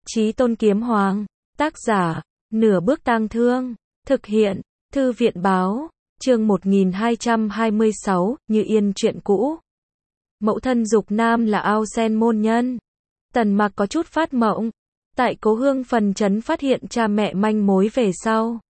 Chí Tôn Kiếm Hoàng, tác giả, Nửa Bước Tang Thương, thực hiện, Thư viện báo, chương 1226, Như Yên chuyện cũ. Mẫu thân Dục Nam là Ao Sen môn nhân. Tần Mặc có chút phát mộng, tại Cố Hương phần trấn phát hiện cha mẹ manh mối về sau.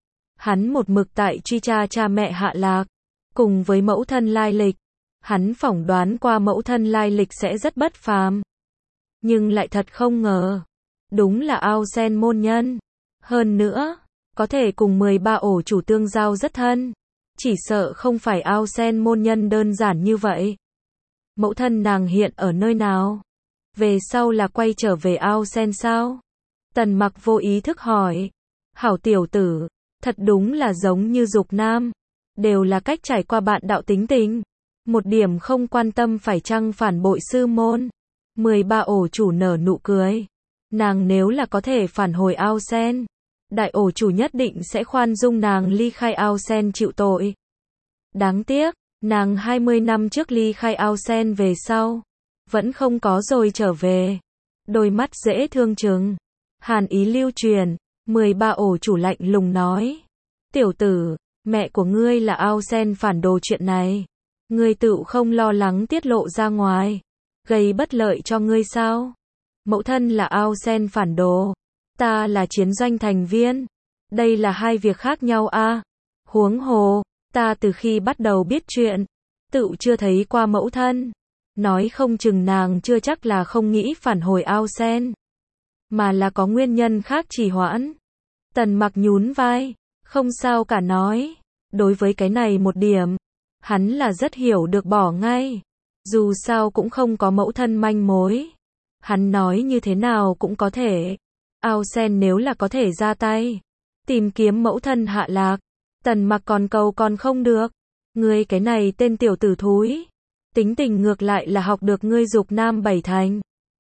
Hắn một mực tại truy tra cha mẹ hạ lạc, cùng với mẫu thân lai lịch. Hắn phỏng đoán qua mẫu thân lai lịch sẽ rất bất phàm. Nhưng lại thật không ngờ, đúng là Ao Sen môn nhân. Hơn nữa, có thể cùng 13 ổ chủ tương giao rất thân. Chỉ sợ không phải Ao Sen môn nhân đơn giản như vậy. Mẫu thân nàng hiện ở nơi nào? Về sau là quay trở về Ao Sen sao? Tần Mặc vô ý thức hỏi. Hảo tiểu tử, thật đúng là giống như Dục Nam. Đều là cách trải qua bạn đạo tính tình. Một điểm không quan tâm phải chăng phản bội sư môn. 13 ổ chủ nở nụ cười. Nàng nếu là có thể phản hồi Ao Sen, đại ổ chủ nhất định sẽ khoan dung nàng ly khai Ao Sen chịu tội. Đáng tiếc, nàng 20 năm trước ly khai Ao Sen về sau, vẫn không có rồi trở về. Đôi mắt dễ thương chừng, hàn ý lưu truyền. 13 ổ chủ lạnh lùng nói. Tiểu tử, mẹ của ngươi là Ao Sen phản đồ chuyện này. Ngươi tự không lo lắng tiết lộ ra ngoài, gây bất lợi cho ngươi sao? Mẫu thân là Ao Sen phản đồ, ta là chiến doanh thành viên. Đây là hai việc khác nhau a. Huống hồ, ta từ khi bắt đầu biết chuyện, tự chưa thấy qua mẫu thân. Nói không chừng nàng chưa chắc là không nghĩ phản hồi Ao Sen, mà là có nguyên nhân khác trì hoãn. Tần Mặc nhún vai, không sao cả nói. Đối với cái này một điểm, hắn là rất hiểu được bỏ ngay. Dù sao cũng không có mẫu thân manh mối. Hắn nói như thế nào cũng có thể. Ao Sen nếu là có thể ra tay, tìm kiếm mẫu thân hạ lạc, Tần Mặc còn cầu còn không được. Ngươi cái này tên tiểu tử thúi, tính tình ngược lại là học được ngươi Dục Nam bảy thành.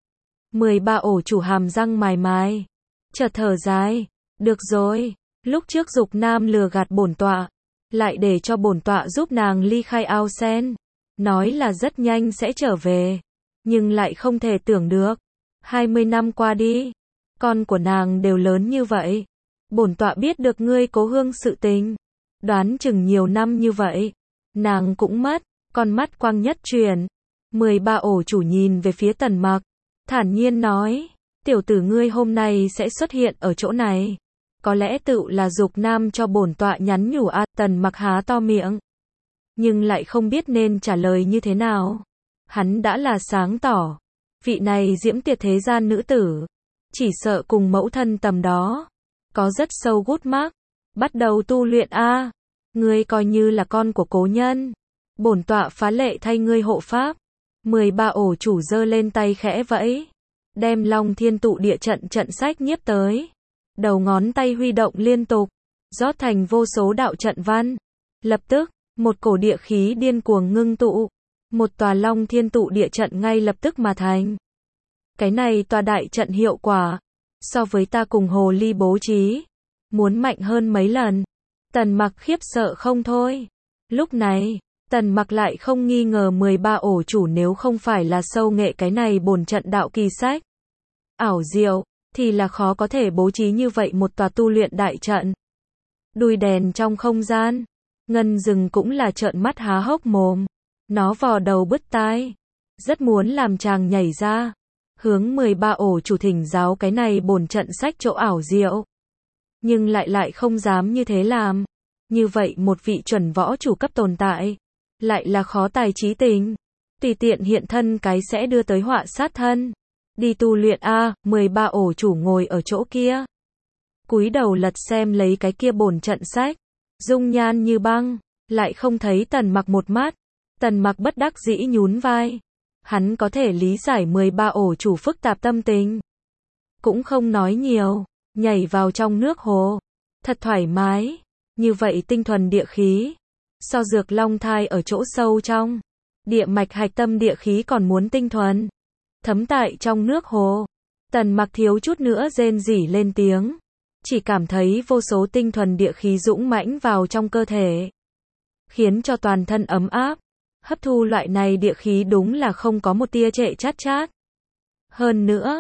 13 ổ chủ hàm răng mài mài, chợt thở dài. Được rồi, lúc trước Dục Nam lừa gạt bổn tọa, lại để cho bổn tọa giúp nàng ly khai Ao Sen, nói là rất nhanh sẽ trở về, nhưng lại không thể tưởng được, 20 năm qua đi, con của nàng đều lớn như vậy. Bổn tọa biết được ngươi Cố Hương sự tình, đoán chừng nhiều năm như vậy, nàng cũng mất. Con mắt quang nhất chuyển. 13 ổ chủ nhìn về phía Tần Mặc, thản nhiên nói, tiểu tử ngươi hôm nay sẽ xuất hiện ở chỗ này. Có lẽ tự là Dục Nam cho bổn tọa nhắn nhủ a. Tần Mặc há to miệng, nhưng lại không biết nên trả lời như thế nào. Hắn đã là sáng tỏ, vị này diễm tuyệt thế gian nữ tử, chỉ sợ cùng mẫu thân tầm đó, có rất sâu gút mắc. Bắt đầu tu luyện a. Ngươi coi như là con của cố nhân, bổn tọa phá lệ thay ngươi hộ pháp. 13 ổ chủ giơ lên tay khẽ vẫy, đem Long Thiên Tụ Địa trận trận sách nhiếp tới. Đầu ngón tay huy động liên tục, rót thành vô số đạo trận văn. Lập tức, một cổ địa khí điên cuồng ngưng tụ, một tòa Long Thiên Tụ Địa trận ngay lập tức mà thành. Cái này tòa đại trận hiệu quả, so với ta cùng hồ ly bố trí, muốn mạnh hơn mấy lần. Tần Mặc khiếp sợ không thôi. Lúc này, Tần Mặc lại không nghi ngờ 13 ổ chủ nếu không phải là sâu nghệ cái này bổn trận đạo kỳ sách ảo diệu, thì là khó có thể bố trí như vậy một tòa tu luyện đại trận. Đuôi đèn trong không gian, Ngân Rừng cũng là trợn mắt há hốc mồm. Nó vò đầu bứt tai, rất muốn làm chàng nhảy ra, hướng 13 ổ chủ thỉnh giáo cái này bổn trận sách chỗ ảo diệu. Nhưng lại không dám như thế làm. Như vậy một vị chuẩn võ chủ cấp tồn tại, lại là khó tài trí tình. Tùy tiện hiện thân cái sẽ đưa tới họa sát thân. Đi tu luyện a. 13 ổ chủ ngồi ở chỗ kia, cúi đầu lật xem lấy cái kia bổn trận sách, dung nhan như băng, lại không thấy Tần Mặc một mắt. Tần Mặc bất đắc dĩ nhún vai. Hắn có thể lý giải 13 ổ chủ phức tạp tâm tình, cũng không nói nhiều, nhảy vào trong nước hồ, thật thoải mái. Như vậy tinh thuần địa khí, so dược long thai ở chỗ sâu trong địa mạch hạch tâm địa khí còn muốn tinh thuần, thấm tại trong nước hồ. Tần Mặc thiếu chút nữa rên rỉ lên tiếng, chỉ cảm thấy vô số tinh thuần địa khí dũng mãnh vào trong cơ thể, khiến cho toàn thân ấm áp. Hấp thu loại này địa khí đúng là không có một tia trệ chát chát. Hơn nữa,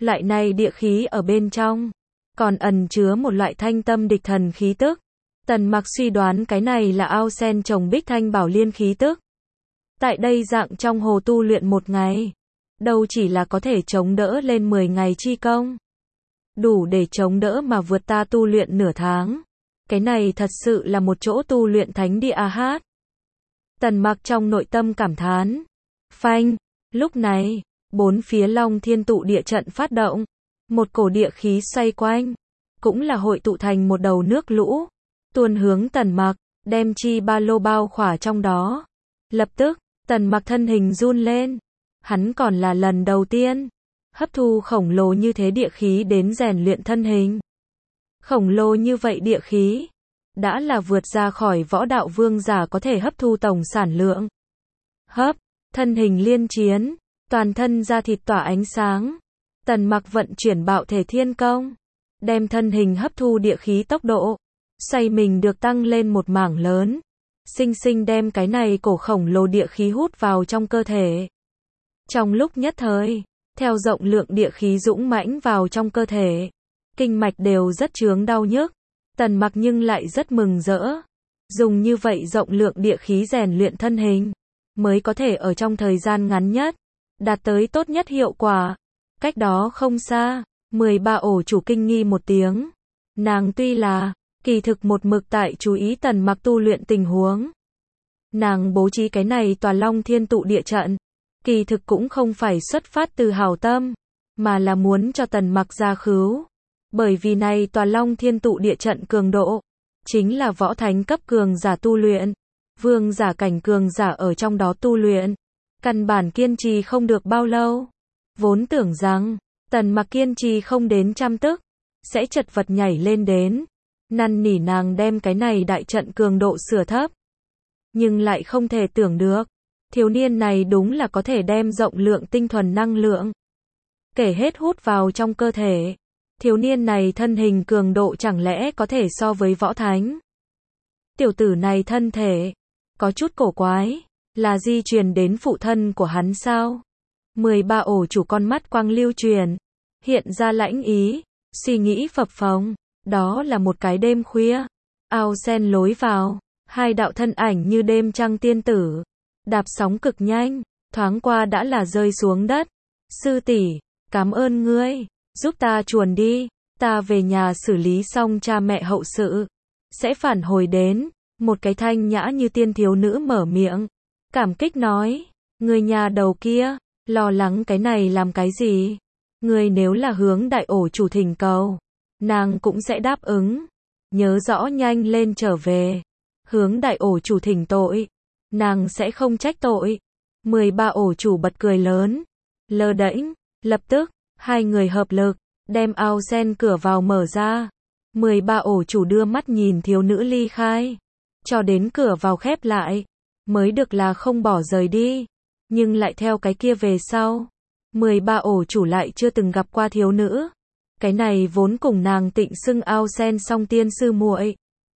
Loại này địa khí ở bên trong, còn ẩn chứa một loại thanh tâm địch thần khí tức. Tần Mặc suy đoán cái này là ao sen trồng bích thanh bảo liên khí tức. Tại đây dạng trong hồ tu luyện 1 ngày, đâu chỉ là có thể chống đỡ lên 10 ngày chi công. Đủ để chống đỡ mà vượt ta tu luyện nửa tháng. Cái này thật sự là một chỗ tu luyện thánh địa a hát. Tần Mặc trong nội tâm cảm thán. Phanh, lúc này, 4 phía Long Thiên tụ địa trận phát động. Một cổ địa khí xoay quanh, cũng là hội tụ thành một đầu nước lũ, tuôn hướng Tần Mặc, đem chi ba lô bao khỏa trong đó. Lập tức, Tần Mặc thân hình run lên. Hắn còn là lần đầu tiên hấp thu khổng lồ như thế địa khí đến rèn luyện thân hình. Khổng lồ như vậy địa khí, đã là vượt ra khỏi võ đạo vương giả có thể hấp thu tổng sản lượng. Thân hình liên chiến, toàn thân da thịt tỏa ánh sáng. Tần Mặc vận chuyển bạo thể thiên công, đem thân hình hấp thu địa khí tốc độ, xoay mình được tăng lên một mảng lớn, sinh sinh đem cái này cổ khổng lồ địa khí hút vào trong cơ thể. Trong lúc nhất thời, theo rộng lượng địa khí dũng mãnh vào trong cơ thể, kinh mạch đều rất chướng đau nhức. Tần Mặc nhưng lại rất mừng rỡ. Dùng như vậy rộng lượng địa khí rèn luyện thân hình, mới có thể ở trong thời gian ngắn nhất, đạt tới tốt nhất hiệu quả. Cách đó không xa, 13 ổ chủ kinh nghi một tiếng. Nàng tuy là, kỳ thực một mực tại chú ý Tần Mặc tu luyện tình huống. Nàng bố trí cái này tòa Long Thiên tụ địa trận, kỳ thực cũng không phải xuất phát từ hảo tâm, mà là muốn cho Tần Mặc ra khứu. Bởi vì này tòa Long Thiên tụ địa trận cường độ, chính là võ thánh cấp cường giả tu luyện, vương giả cảnh cường giả ở trong đó tu luyện, căn bản kiên trì không được bao lâu. Vốn tưởng rằng, Tần Mặc kiên trì không đến trăm tức, sẽ chật vật nhảy lên đến, năn nỉ nàng đem cái này đại trận cường độ sửa thấp. Nhưng lại không thể tưởng được, thiếu niên này đúng là có thể đem rộng lượng tinh thuần năng lượng kể hết hút vào trong cơ thể. Thiếu niên này thân hình cường độ chẳng lẽ có thể so với võ thánh? Tiểu tử này thân thể có chút cổ quái, là di truyền đến phụ thân của hắn sao? 13 ổ chủ con mắt quang lưu truyền, hiện ra lãnh ý, suy nghĩ phập phồng. Đó là một cái đêm khuya, ao sen lối vào, 2 đạo thân ảnh như đêm trăng tiên tử, đạp sóng cực nhanh, thoáng qua đã là rơi xuống đất. Sư tỷ, cảm ơn ngươi, giúp ta chuồn đi, ta về nhà xử lý xong cha mẹ hậu sự, sẽ phản hồi đến. Một cái thanh nhã như tiên thiếu nữ mở miệng, cảm kích nói, người nhà đầu kia, lo lắng cái này làm cái gì? Người nếu là hướng đại ổ chủ thỉnh cầu, nàng cũng sẽ đáp ứng. Nhớ rõ nhanh lên trở về. Hướng đại ổ chủ thỉnh tội, nàng sẽ không trách tội. 13 ổ chủ bật cười lớn, lơ đễnh, lập tức, 2 người hợp lực, đem ao sen cửa vào mở ra. 13 ổ chủ đưa mắt nhìn thiếu nữ ly khai, cho đến cửa vào khép lại, mới được là không bỏ rời đi. Nhưng lại theo cái kia về sau, 13 ổ chủ lại chưa từng gặp qua thiếu nữ. Cái này vốn cùng nàng tịnh xưng ao sen song tiên sư muội.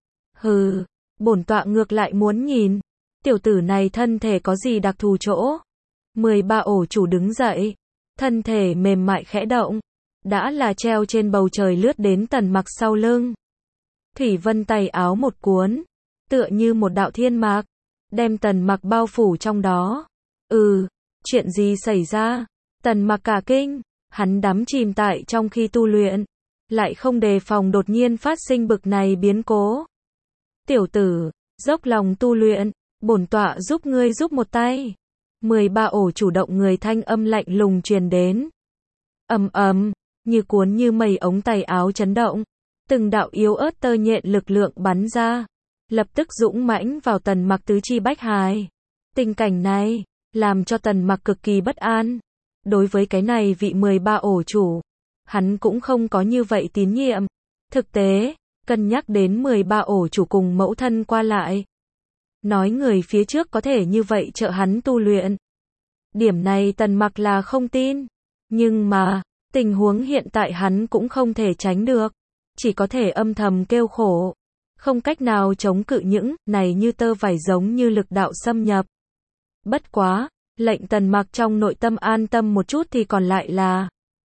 Hừ, bổn tọa ngược lại muốn nhìn, tiểu tử này thân thể có gì đặc thù chỗ. 13 ổ chủ đứng dậy, thân thể mềm mại khẽ động, đã là treo trên bầu trời lướt đến Tần Mặc sau lưng. Thủy vân tay áo một cuốn, tựa như một đạo thiên mạc, đem Tần Mặc bao phủ trong đó. Chuyện gì xảy ra? Tần Mặc cả kinh, hắn đắm chìm tại trong khi tu luyện, lại không đề phòng đột nhiên phát sinh bực này biến cố. Tiểu tử, dốc lòng tu luyện, bổn tọa giúp ngươi giúp một tay. 13 ổ chủ động người thanh âm lạnh lùng truyền đến. Ầm ầm, như cuốn như mây ống tay áo chấn động, từng đạo yếu ớt tơ nhện lực lượng bắn ra, lập tức dũng mãnh vào Tần Mặc tứ chi bách hài. Tình cảnh này làm cho Tần Mặc cực kỳ bất an. Đối với cái này vị 13 ổ chủ, hắn cũng không có như vậy tín nhiệm. Thực tế, cân nhắc đến 13 ổ chủ cùng mẫu thân qua lại, nói người phía trước có thể như vậy trợ hắn tu luyện. Điểm này Tần Mặc là không tin. Nhưng mà, tình huống hiện tại hắn cũng không thể tránh được. Chỉ có thể âm thầm kêu khổ. Không cách nào chống cự những này như tơ vải giống như lực đạo xâm nhập. Bất quá, lệnh Tần Mặc trong nội tâm an tâm một chút thì còn lại là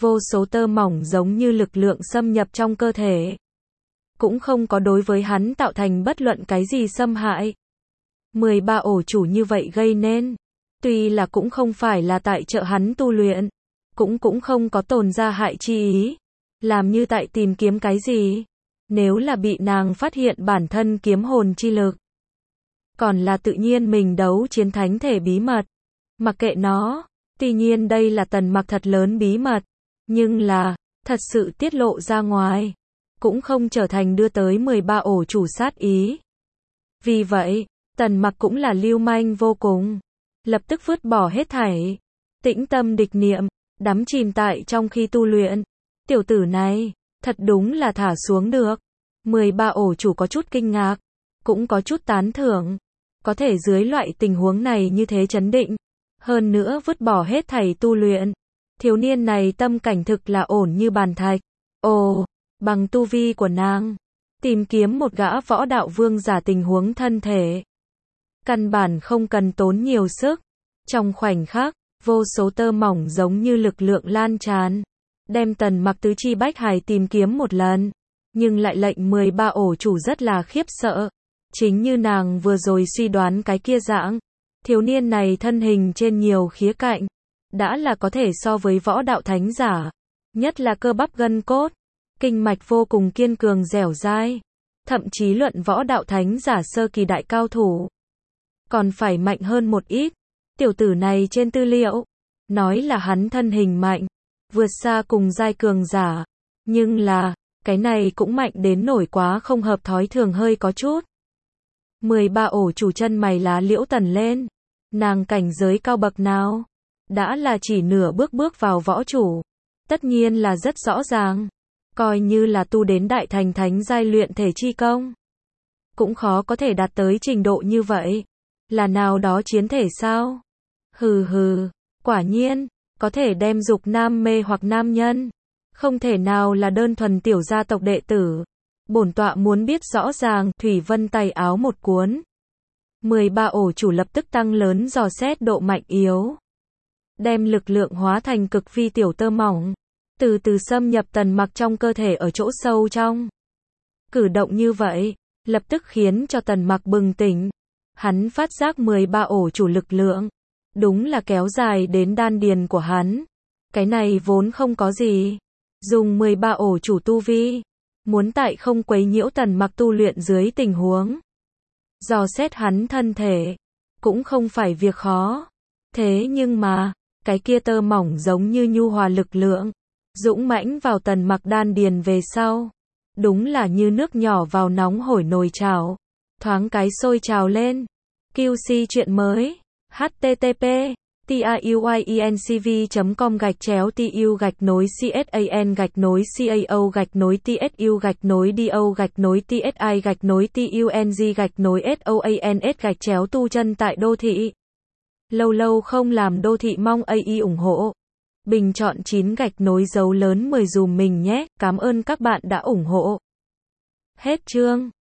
Vô số tơ mỏng giống như lực lượng xâm nhập trong cơ thể. Cũng không có đối với hắn tạo thành bất luận cái gì xâm hại. 13 ổ chủ như vậy gây nên. Tuy là cũng không phải là tại trợ hắn tu luyện. Cũng không có tồn ra hại chi ý. Làm như tại tìm kiếm cái gì. Nếu là bị nàng phát hiện bản thân kiếm hồn chi lực. Còn là tự nhiên mình đấu chiến thánh thể bí mật. Mặc kệ nó. Tuy nhiên đây là Tần Mặc thật lớn bí mật. Nhưng là, thật sự tiết lộ ra ngoài. Cũng không trở thành đưa tới 13 ổ chủ sát ý. Vì vậy, Tần Mặc cũng là lưu manh vô cùng. Lập tức vứt bỏ hết thảy. Tĩnh tâm địch niệm, đắm chìm tại trong khi tu luyện. Tiểu tử này, thật đúng là thả xuống được. 13 ổ chủ có chút kinh ngạc. Cũng có chút tán thưởng. Có thể dưới loại tình huống này như thế chấn định. Hơn nữa vứt bỏ hết thảy tu luyện. Thiếu niên này tâm cảnh thực là ổn như bàn thạch. Ồ, bằng tu vi của nàng. Tìm kiếm một gã võ đạo vương giả tình huống thân thể. Căn bản không cần tốn nhiều sức. Trong khoảnh khắc, vô số tơ mỏng giống như lực lượng lan tràn. Đem Tần Mặc tứ chi bách hải tìm kiếm một lần. Nhưng lại lệnh 13 ổ chủ rất là khiếp sợ. Chính như nàng vừa rồi suy đoán cái kia dạng. Thiếu niên này thân hình trên nhiều khía cạnh. Đã là có thể so với võ đạo thánh giả. Nhất là cơ bắp gân cốt. Kinh mạch vô cùng kiên cường dẻo dai. Thậm chí luận võ đạo thánh giả sơ kỳ đại cao thủ. Còn phải mạnh hơn một ít. Tiểu tử này trên tư liệu. Nói là hắn thân hình mạnh. Vượt xa cùng giai cường giả. Nhưng là, cái này cũng mạnh đến nổi quá không hợp thói thường hơi có chút. 13 ổ chủ chân mày lá liễu tần lên. Nàng cảnh giới cao bậc nào? Đã là chỉ nửa bước vào võ chủ. Tất nhiên là rất rõ ràng. Coi như là tu đến đại thành thánh giai luyện thể chi công. Cũng khó có thể đạt tới trình độ như vậy. Là nào đó chiến thể sao? Hừ, quả nhiên, có thể đem dục nam mê hoặc nam nhân. Không thể nào là đơn thuần tiểu gia tộc đệ tử. Bổn tọa muốn biết rõ ràng. Thủy Vân tay áo một cuốn. 13 ổ chủ lập tức tăng lớn dò xét độ mạnh yếu. Đem lực lượng hóa thành cực vi tiểu tơ mỏng. Từ từ xâm nhập Tần Mặc trong cơ thể ở chỗ sâu trong. Cử động như vậy, lập tức khiến cho Tần Mặc bừng tỉnh. Hắn phát giác 13 ổ chủ lực lượng. Đúng là kéo dài đến đan điền của hắn. Cái này vốn không có gì. Dùng 13 ổ chủ tu vi. Muốn tại không quấy nhiễu Tần Mặc tu luyện dưới tình huống. Dò xét hắn thân thể. Cũng không phải việc khó. Thế nhưng mà, cái kia tơ mỏng giống như nhu hòa lực lượng. Dũng mãnh vào Tần Mặc đan điền về sau. Đúng là như nước nhỏ vào nóng hổi nồi chảo. Thoáng cái sôi trào lên. QC chuyện mới. http tayuincv.com/tsu-tsuc/do/tsi-tung-tung tu chân tại đô thị. Lâu lâu không làm đô thị mong AI ủng hộ. Bình chọn 9 dấu lớn 10 dùm mình nhé. Cảm ơn các bạn đã ủng hộ. Hết chương.